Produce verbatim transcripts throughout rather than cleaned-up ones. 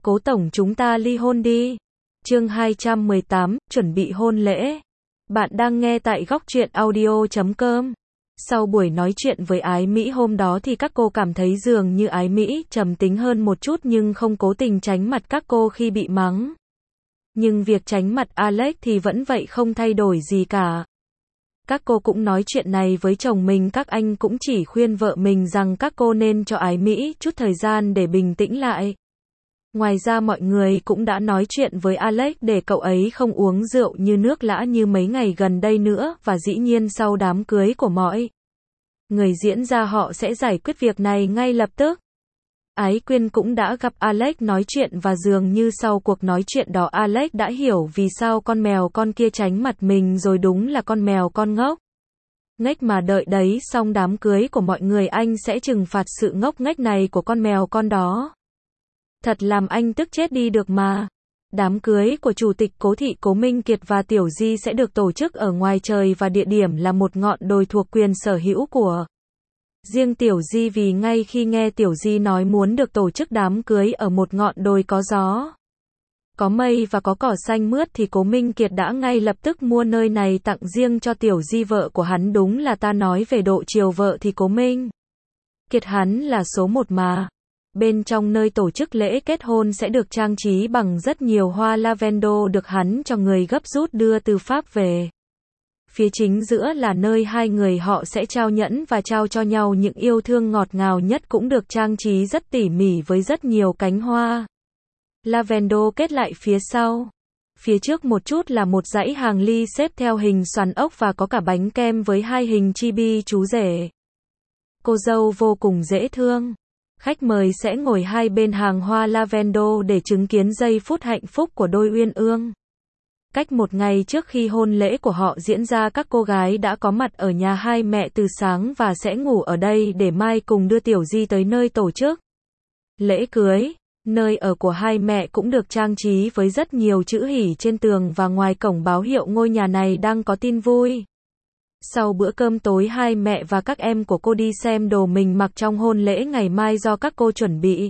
Cố tổng chúng ta ly hôn đi. Chương hai trăm mười tám, chuẩn bị hôn lễ. Bạn đang nghe tại góc truyện audio chấm com. Sau buổi nói chuyện với Ái Mỹ hôm đó thì các cô cảm thấy dường như Ái Mỹ trầm tính hơn một chút nhưng không cố tình tránh mặt các cô khi bị mắng. Nhưng việc tránh mặt Alex thì vẫn vậy không thay đổi gì cả. Các cô cũng nói chuyện này với chồng mình, các anh cũng chỉ khuyên vợ mình rằng các cô nên cho Ái Mỹ chút thời gian để bình tĩnh lại. Ngoài ra mọi người cũng đã nói chuyện với Alex để cậu ấy không uống rượu như nước lã như mấy ngày gần đây nữa, và dĩ nhiên sau đám cưới của mọi người diễn ra họ sẽ giải quyết việc này ngay lập tức. Ái Quyên cũng đã gặp Alex nói chuyện và dường như sau cuộc nói chuyện đó Alex đã hiểu vì sao con mèo con kia tránh mặt mình rồi, đúng là con mèo con ngốc nghếch mà đợi đấy, xong đám cưới của mọi người anh sẽ trừng phạt sự ngốc nghếch này của con mèo con đó. Thật làm anh tức chết đi được mà. Đám cưới của Chủ tịch Cố Thị Cố Minh Kiệt và Tiểu Di sẽ được tổ chức ở ngoài trời và địa điểm là một ngọn đồi thuộc quyền sở hữu của riêng Tiểu Di, vì ngay khi nghe Tiểu Di nói muốn được tổ chức đám cưới ở một ngọn đồi có gió, có mây và có cỏ xanh mướt thì Cố Minh Kiệt đã ngay lập tức mua nơi này tặng riêng cho Tiểu Di vợ của hắn. Đúng là ta nói về độ chiều vợ thì Cố Minh Kiệt hắn là số một mà. Bên trong nơi tổ chức lễ kết hôn sẽ được trang trí bằng rất nhiều hoa lavender được hắn cho người gấp rút đưa từ Pháp về. Phía chính giữa là nơi hai người họ sẽ trao nhẫn và trao cho nhau những yêu thương ngọt ngào nhất, cũng được trang trí rất tỉ mỉ với rất nhiều cánh hoa lavender kết lại phía sau. Phía trước một chút là một dãy hàng ly xếp theo hình xoắn ốc và có cả bánh kem với hai hình chibi chú rể cô dâu vô cùng dễ thương. Khách mời sẽ ngồi hai bên hàng hoa lavender để chứng kiến giây phút hạnh phúc của đôi uyên ương. Cách một ngày trước khi hôn lễ của họ diễn ra, các cô gái đã có mặt ở nhà hai mẹ từ sáng và sẽ ngủ ở đây để mai cùng đưa Tiểu Di tới nơi tổ chức lễ cưới. Nơi ở của hai mẹ cũng được trang trí với rất nhiều chữ hỉ trên tường và ngoài cổng báo hiệu ngôi nhà này đang có tin vui. Sau bữa cơm tối, hai mẹ và các em của cô đi xem đồ mình mặc trong hôn lễ ngày mai do các cô chuẩn bị.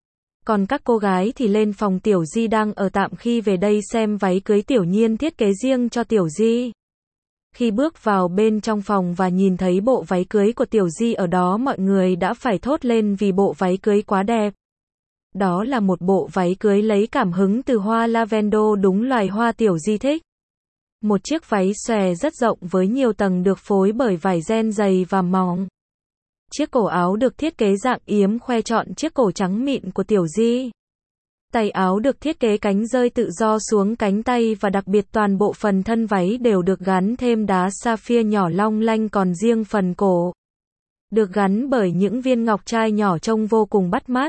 Còn các cô gái thì lên phòng Tiểu Di đang ở tạm khi về đây xem váy cưới Tiểu Nhiên thiết kế riêng cho Tiểu Di. Khi bước vào bên trong phòng và nhìn thấy bộ váy cưới của Tiểu Di ở đó, mọi người đã phải thốt lên vì bộ váy cưới quá đẹp. Đó là một bộ váy cưới lấy cảm hứng từ hoa lavender, đúng loài hoa Tiểu Di thích. Một chiếc váy xòe rất rộng với nhiều tầng được phối bởi vải ren dày và mỏng. Chiếc cổ áo được thiết kế dạng yếm khoe trọn chiếc cổ trắng mịn của Tiểu Di. Tay áo được thiết kế cánh rơi tự do xuống cánh tay và đặc biệt toàn bộ phần thân váy đều được gắn thêm đá sapphire nhỏ long lanh, còn riêng phần cổ được gắn bởi những viên ngọc trai nhỏ trông vô cùng bắt mắt.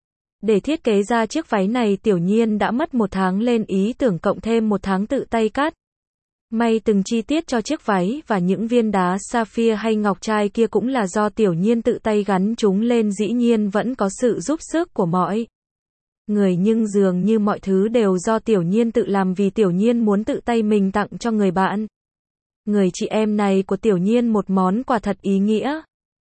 Để thiết kế ra chiếc váy này, Tiểu Nhiên đã mất một tháng lên ý tưởng cộng thêm một tháng tự tay cắt may từng chi tiết cho chiếc váy, và những viên đá sapphire hay ngọc trai kia cũng là do Tiểu Nhiên tự tay gắn chúng lên. Dĩ nhiên vẫn có sự giúp sức của mọi người, nhưng dường như mọi thứ đều do Tiểu Nhiên tự làm vì Tiểu Nhiên muốn tự tay mình tặng cho người bạn, người chị em này của Tiểu Nhiên một món quà thật ý nghĩa.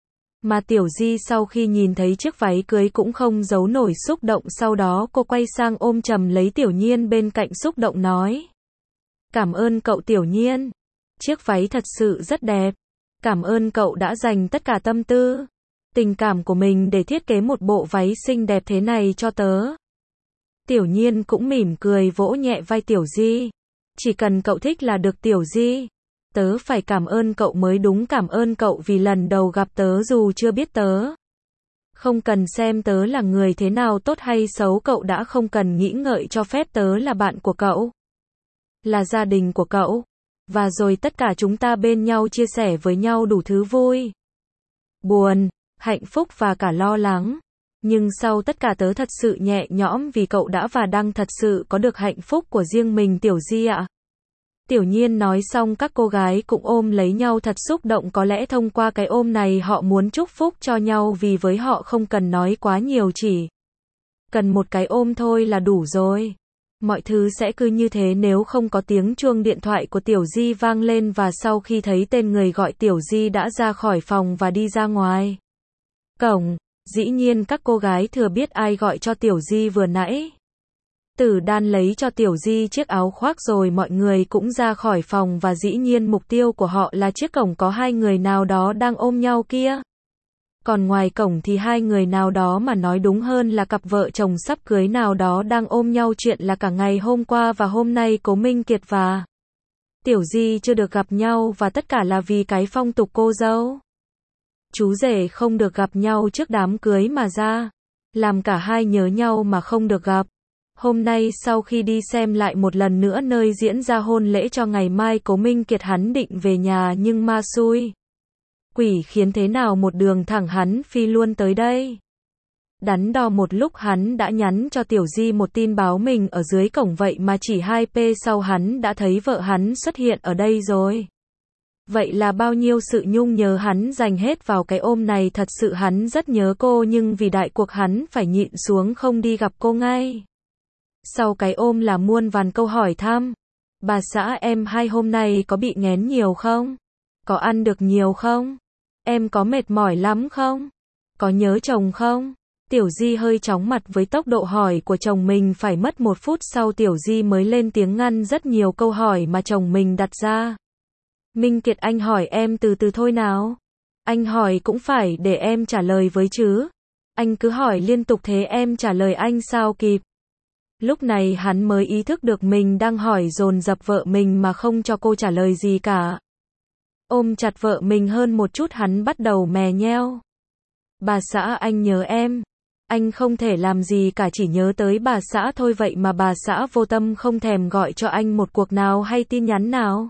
Mà Tiểu Di sau khi nhìn thấy chiếc váy cưới cũng không giấu nổi xúc động, sau đó cô quay sang ôm chầm lấy Tiểu Nhiên bên cạnh, xúc động nói: "Cảm ơn cậu Tiểu Nhiên. Chiếc váy thật sự rất đẹp. Cảm ơn cậu đã dành tất cả tâm tư, tình cảm của mình để thiết kế một bộ váy xinh đẹp thế này cho tớ." Tiểu Nhiên cũng mỉm cười vỗ nhẹ vai Tiểu Di. "Chỉ cần cậu thích là được Tiểu Di. Tớ phải cảm ơn cậu mới đúng, cảm ơn cậu vì lần đầu gặp tớ dù chưa biết tớ. Không cần xem tớ là người thế nào, tốt hay xấu, cậu đã không cần nghĩ ngợi cho phép tớ là bạn của cậu, là gia đình của cậu. Và rồi tất cả chúng ta bên nhau chia sẻ với nhau đủ thứ vui, buồn, hạnh phúc và cả lo lắng. Nhưng sau tất cả tớ thật sự nhẹ nhõm vì cậu đã và đang thật sự có được hạnh phúc của riêng mình Tiểu Di ạ." Tiểu Nhiên nói xong các cô gái cũng ôm lấy nhau thật xúc động. Có lẽ thông qua cái ôm này họ muốn chúc phúc cho nhau, vì với họ không cần nói quá nhiều, chỉ cần một cái ôm thôi là đủ rồi. Mọi thứ sẽ cứ như thế nếu không có tiếng chuông điện thoại của Tiểu Di vang lên, và sau khi thấy tên người gọi, Tiểu Di đã ra khỏi phòng và đi ra ngoài cổng. Dĩ nhiên các cô gái thừa biết ai gọi cho Tiểu Di vừa nãy. Tử Đan lấy cho Tiểu Di chiếc áo khoác rồi mọi người cũng ra khỏi phòng và dĩ nhiên mục tiêu của họ là chiếc cổng có hai người nào đó đang ôm nhau kia. Còn ngoài cổng thì hai người nào đó mà nói đúng hơn là cặp vợ chồng sắp cưới nào đó đang ôm nhau chuyện là cả ngày hôm qua và hôm nay Cố Minh Kiệt và Tiểu Di chưa được gặp nhau và tất cả là vì cái phong tục cô dâu chú rể không được gặp nhau trước đám cưới mà ra, làm cả hai nhớ nhau mà không được gặp. Hôm nay sau khi đi xem lại một lần nữa nơi diễn ra hôn lễ cho ngày mai Cố Minh Kiệt hắn định về nhà nhưng ma xui quỷ khiến thế nào một đường thẳng hắn phi luôn tới đây. Đắn đo một lúc hắn đã nhắn cho Tiểu Di một tin báo mình ở dưới cổng vậy mà chỉ hai phút sau hắn đã thấy vợ hắn xuất hiện ở đây rồi. Vậy là bao nhiêu sự nhung nhớ hắn dành hết vào cái ôm này, thật sự hắn rất nhớ cô nhưng vì đại cuộc hắn phải nhịn xuống không đi gặp cô ngay. Sau cái ôm là muôn vàn câu hỏi thăm. Bà xã em hai hôm nay có bị nghén nhiều không? Có ăn được nhiều không? Em có mệt mỏi lắm không? Có nhớ chồng không? Tiểu Di hơi chóng mặt với tốc độ hỏi của chồng mình, phải mất một phút sau Tiểu Di mới lên tiếng ngăn rất nhiều câu hỏi mà chồng mình đặt ra. Minh Kiệt, anh hỏi em từ từ thôi nào. Anh hỏi cũng phải để em trả lời với chứ. Anh cứ hỏi liên tục thế em trả lời anh sao kịp. Lúc này hắn mới ý thức được mình đang hỏi dồn dập vợ mình mà không cho cô trả lời gì cả. Ôm chặt vợ mình hơn một chút hắn bắt đầu mè nheo. Bà xã anh nhớ em. Anh không thể làm gì cả, chỉ nhớ tới bà xã thôi, vậy mà bà xã vô tâm không thèm gọi cho anh một cuộc nào hay tin nhắn nào.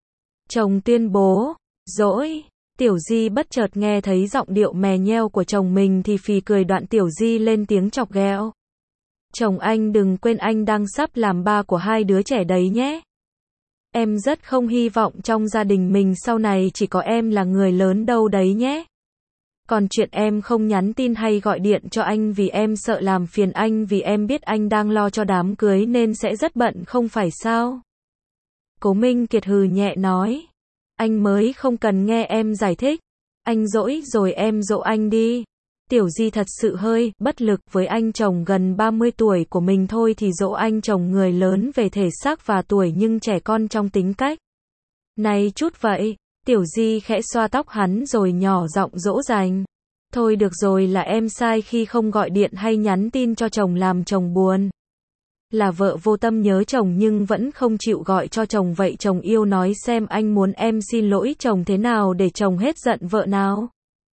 Chồng tuyên bố, dỗi. Tiểu Di bất chợt nghe thấy giọng điệu mè nheo của chồng mình thì phì cười, đoạn Tiểu Di lên tiếng chọc ghẹo. Chồng anh đừng quên anh đang sắp làm ba của hai đứa trẻ đấy nhé. Em rất không hy vọng trong gia đình mình sau này chỉ có em là người lớn đâu đấy nhé. Còn chuyện em không nhắn tin hay gọi điện cho anh vì em sợ làm phiền anh, vì em biết anh đang lo cho đám cưới nên sẽ rất bận không phải sao? Cố Minh Kiệt hừ nhẹ nói. Anh mới không cần nghe em giải thích. Anh dỗi rồi em dỗ anh đi. Tiểu Di thật sự hơi bất lực với anh chồng gần ba mươi tuổi của mình, thôi thì dỗ anh chồng người lớn về thể xác và tuổi nhưng trẻ con trong tính cách. Này chút vậy. Tiểu Di khẽ xoa tóc hắn rồi nhỏ giọng dỗ dành. Thôi được rồi, là em sai khi không gọi điện hay nhắn tin cho chồng làm chồng buồn. Là vợ vô tâm nhớ chồng nhưng vẫn không chịu gọi cho chồng, vậy chồng yêu nói xem anh muốn em xin lỗi chồng thế nào để chồng hết giận vợ nào.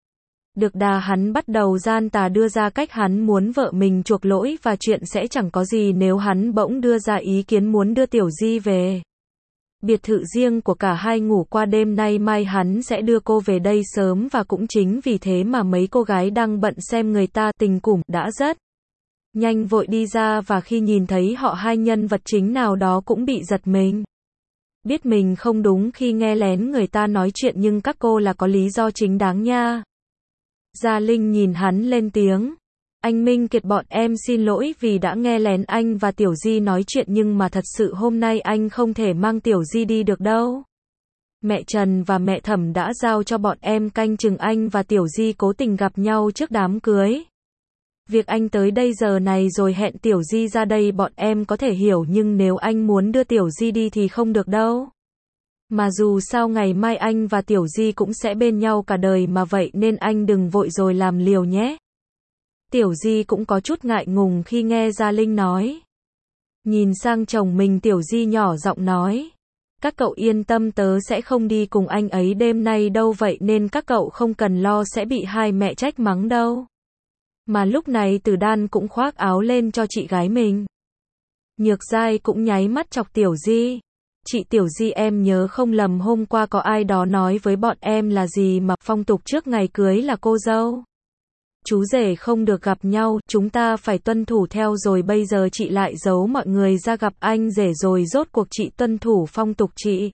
Được đà hắn bắt đầu gian tà đưa ra cách hắn muốn vợ mình chuộc lỗi và chuyện sẽ chẳng có gì nếu hắn bỗng đưa ra ý kiến muốn đưa Tiểu Di về biệt thự riêng của cả hai ngủ qua đêm, nay mai hắn sẽ đưa cô về đây sớm, và cũng chính vì thế mà mấy cô gái đang bận xem người ta tình củng đã rất nhanh vội đi ra, và khi nhìn thấy họ hai nhân vật chính nào đó cũng bị giật mình. Biết mình không đúng khi nghe lén người ta nói chuyện nhưng các cô là có lý do chính đáng nha. Gia Linh nhìn hắn lên tiếng. Anh Minh Kiệt, bọn em xin lỗi vì đã nghe lén anh và Tiểu Di nói chuyện, nhưng mà thật sự hôm nay anh không thể mang Tiểu Di đi được đâu. Mẹ Trần và mẹ Thẩm đã giao cho bọn em canh chừng anh và Tiểu Di cố tình gặp nhau trước đám cưới. Việc anh tới đây giờ này rồi hẹn Tiểu Di ra đây bọn em có thể hiểu, nhưng nếu anh muốn đưa Tiểu Di đi thì không được đâu. Mà dù sao ngày mai anh và Tiểu Di cũng sẽ bên nhau cả đời mà, vậy nên anh đừng vội rồi làm liều nhé. Tiểu Di cũng có chút ngại ngùng khi nghe Gia Linh nói. Nhìn sang chồng mình, Tiểu Di nhỏ giọng nói. Các cậu yên tâm, tớ sẽ không đi cùng anh ấy đêm nay đâu, vậy nên các cậu không cần lo sẽ bị hai mẹ trách mắng đâu. Mà lúc này Tử Đan cũng khoác áo lên cho chị gái mình. Nhược Giai cũng nháy mắt chọc Tiểu Di. Chị Tiểu Di, em nhớ không lầm hôm qua có ai đó nói với bọn em là gì mà phong tục trước ngày cưới là cô dâu chú rể không được gặp nhau, chúng ta phải tuân thủ theo, rồi bây giờ chị lại giấu mọi người ra gặp anh rể rồi, rốt cuộc chị tuân thủ phong tục chị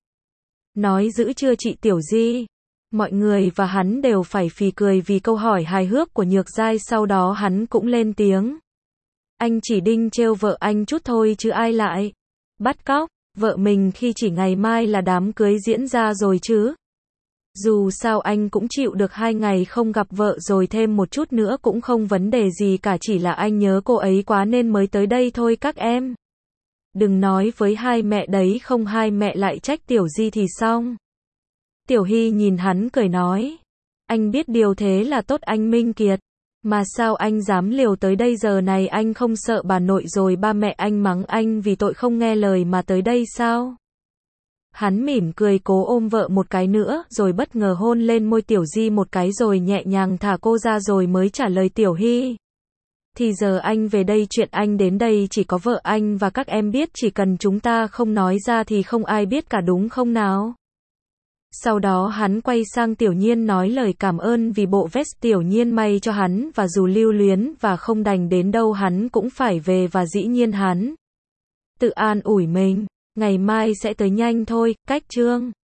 nói giữ chưa chị Tiểu Di? Mọi người và hắn đều phải phì cười vì câu hỏi hài hước của Nhược Giai, sau đó hắn cũng lên tiếng. Anh chỉ đinh trêu vợ anh chút thôi chứ ai lại bắt cóc vợ mình khi chỉ ngày mai là đám cưới diễn ra rồi chứ. Dù sao anh cũng chịu được hai ngày không gặp vợ rồi, thêm một chút nữa cũng không vấn đề gì cả, chỉ là anh nhớ cô ấy quá nên mới tới đây thôi các em. Đừng nói với hai mẹ đấy không hai mẹ lại trách Tiểu Di thì xong. Tiểu Hy nhìn hắn cười nói. Anh biết điều thế là tốt anh Minh Kiệt. Mà sao anh dám liều tới đây giờ này anh không sợ bà nội rồi ba mẹ anh mắng anh vì tội không nghe lời mà tới đây sao? Hắn mỉm cười cố ôm vợ một cái nữa rồi bất ngờ hôn lên môi Tiểu Di một cái rồi nhẹ nhàng thả cô ra rồi mới trả lời Tiểu Hy. Thì giờ anh về đây chuyện anh đến đây chỉ có vợ anh và các em biết chỉ cần chúng ta không nói ra thì không ai biết cả đúng không nào? Sau đó hắn quay sang Tiểu Nhiên nói lời cảm ơn vì bộ vest Tiểu Nhiên may cho hắn và dù lưu luyến và không đành đến đâu hắn cũng phải về và dĩ nhiên hắn tự an ủi mình, ngày mai sẽ tới nhanh thôi, cách chương